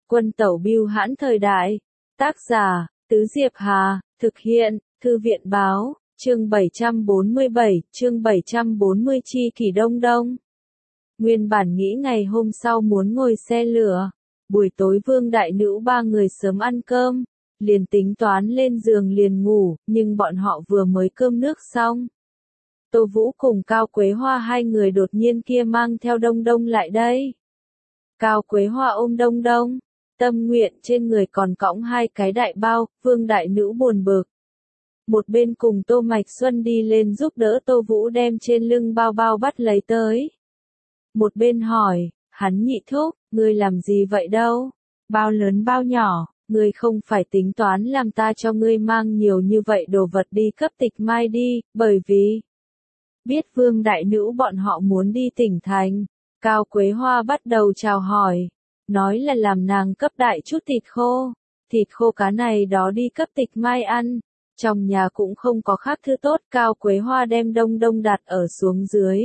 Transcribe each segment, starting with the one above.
Quân tẩu bưu hãn thời đại. Tác giả, Tứ Diệp Hà, thực hiện, Thư viện báo, chương 747, chương 740 chi kỷ Đông Đông. Nguyên bản nghĩ ngày hôm sau muốn ngồi xe lửa. Buổi tối Vương Đại Nữ ba người sớm ăn cơm, liền tính toán lên giường liền ngủ, nhưng bọn họ vừa mới cơm nước xong. Tô Vũ cùng Cao Quế Hoa hai người đột nhiên kia mang theo Đông Đông lại đây. Cao Quế Hoa ôm Đông Đông, tâm nguyện trên người còn cõng hai cái đại bao, Vương Đại Nữ buồn bực. Một bên cùng Tô Mạch Xuân đi lên giúp đỡ Tô Vũ đem trên lưng bao bao bắt lấy tới. Một bên hỏi, hắn nhị thúc, ngươi làm gì vậy đâu? Bao lớn bao nhỏ, ngươi không phải tính toán làm ta cho ngươi mang nhiều như vậy đồ vật đi cấp Tịch Mai đi, bởi vì biết Vương Đại Nữ bọn họ muốn đi tỉnh thành. Cao Quế Hoa bắt đầu chào hỏi, nói là làm nàng cấp đại chút thịt khô cá này đó đi cấp Tịch Mai ăn. Trong nhà cũng không có khác thứ tốt, Cao Quế Hoa đem Đông Đông đặt ở xuống dưới.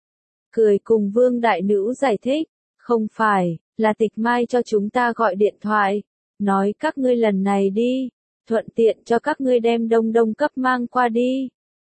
Cười cùng Vương Đại Nữ giải thích, không phải, là Tịch Mai cho chúng ta gọi điện thoại, nói các ngươi lần này đi, thuận tiện cho các ngươi đem Đông Đông cấp mang qua đi.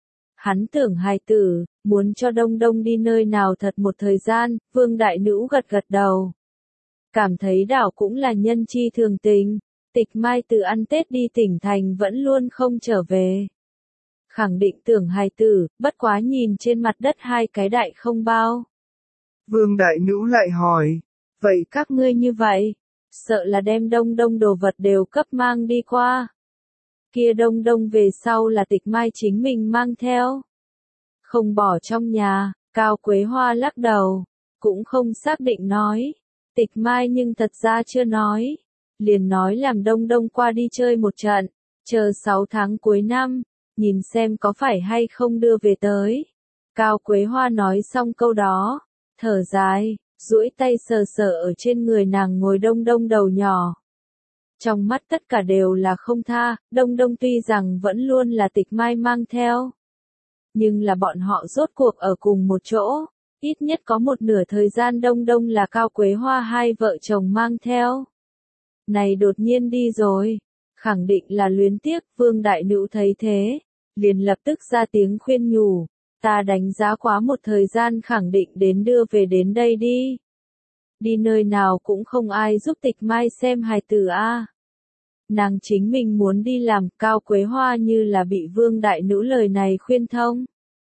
Hắn tưởng hài tử, muốn cho Đông Đông đi nơi nào thật một thời gian, Vương Đại Nữ gật gật đầu. Cảm thấy đảo cũng là nhân chi thường tình, Tịch Mai từ ăn Tết đi tỉnh thành vẫn luôn không trở về. Khẳng định tưởng hài tử, bất quá nhìn trên mặt đất hai cái đại không bao. Vương Đại Nữ lại hỏi, vậy các ngươi như vậy, sợ là đem Đông Đông đồ vật đều cấp mang đi qua. Kia Đông Đông về sau là Tịch Mai chính mình mang theo. Không bỏ trong nhà, Cao Quế Hoa lắc đầu, cũng không xác định nói. Tịch Mai nhưng thật ra chưa nói, liền nói làm Đông Đông qua đi chơi một trận, chờ 6 tháng cuối năm, nhìn xem có phải hay không đưa về tới. Cao Quế Hoa nói xong câu đó, thở dài, duỗi tay sờ sờ ở trên người nàng ngồi Đông Đông đầu nhỏ. Trong mắt tất cả đều là không tha, Đông Đông tuy rằng vẫn luôn là Tịch Mai mang theo. Nhưng là bọn họ rốt cuộc ở cùng một chỗ, ít nhất có một nửa thời gian Đông Đông là Cao Quế Hoa hai vợ chồng mang theo. Này đột nhiên đi rồi, khẳng định là luyến tiếc, Vương Đại Nữ thấy thế, liền lập tức ra tiếng khuyên nhủ, ta đánh giá quá một thời gian khẳng định đến đưa về đến đây đi. Đi nơi nào cũng không ai giúp Tịch Mai xem hài tử a. Nàng chính mình muốn đi làm, Cao Quế Hoa như là bị Vương Đại Nữ lời này khuyên thông.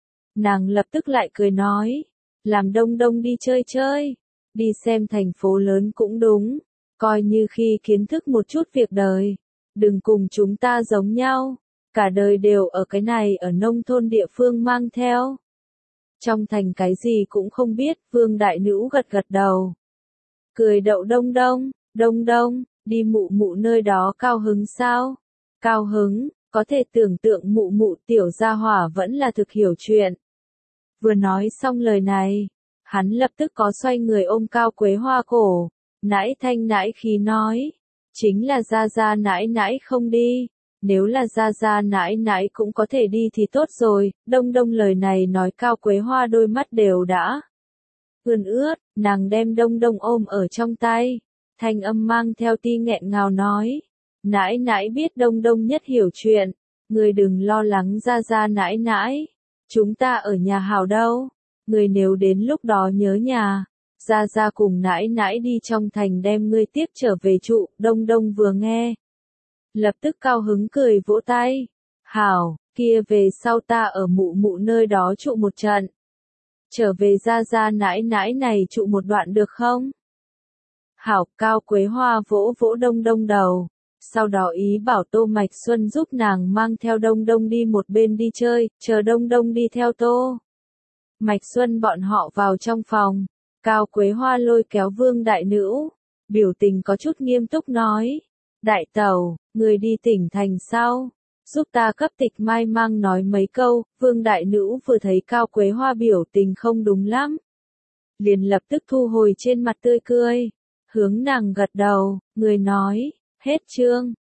Nàng lập tức lại cười nói, làm Đông Đông đi chơi chơi, đi xem thành phố lớn cũng đúng, coi như khi kiến thức một chút việc đời, đừng cùng chúng ta giống nhau, cả đời đều ở cái này ở nông thôn địa phương mang theo. Trong thành cái gì cũng không biết, Vương Đại Nữ gật gật đầu. Cười đậu Đông Đông, Đông Đông, đi mụ mụ nơi đó cao hứng sao? Cao hứng, có thể tưởng tượng mụ mụ tiểu gia hỏa vẫn là thực hiểu chuyện. Vừa nói xong lời này, hắn lập tức có xoay người ôm Cao Quế Hoa cổ, nãi thanh nãi khí nói, chính là gia gia nãi nãi không đi, nếu là gia gia nãi nãi cũng có thể đi thì tốt rồi. Đông Đông lời này nói Cao Quế Hoa đôi mắt đều đã ươn ướt, nàng đem Đông Đông ôm ở trong tay, thanh âm mang theo ti nghẹn ngào nói, nãi nãi biết Đông Đông nhất hiểu chuyện, người đừng lo lắng gia gia nãi nãi, chúng ta ở nhà hảo đâu, người nếu đến lúc đó nhớ nhà, gia gia cùng nãi nãi đi trong thành đem ngươi tiếp trở về trụ. Đông Đông vừa nghe, lập tức cao hứng cười vỗ tay, hảo, kia về sau ta ở mụ mụ nơi đó trụ một trận. Trở về gia gia nãi nãi này trụ một đoạn được không? Hảo, Cao Quế Hoa vỗ vỗ Đông Đông đầu, sau đó ý bảo Tô Mạch Xuân giúp nàng mang theo Đông Đông đi một bên đi chơi, chờ Đông Đông đi theo Tô Mạch Xuân bọn họ vào trong phòng. Cao Quế Hoa lôi kéo Vương Đại Nữ, biểu tình có chút nghiêm túc nói, đại tẩu, người đi tỉnh thành sao? Giúp ta cấp Tịch Mai mang nói mấy câu. Vương Đại Nữ vừa thấy Cao Quế Hoa biểu tình không đúng lắm, liền lập tức thu hồi trên mặt tươi cười, hướng nàng gật đầu, người nói, hết chương.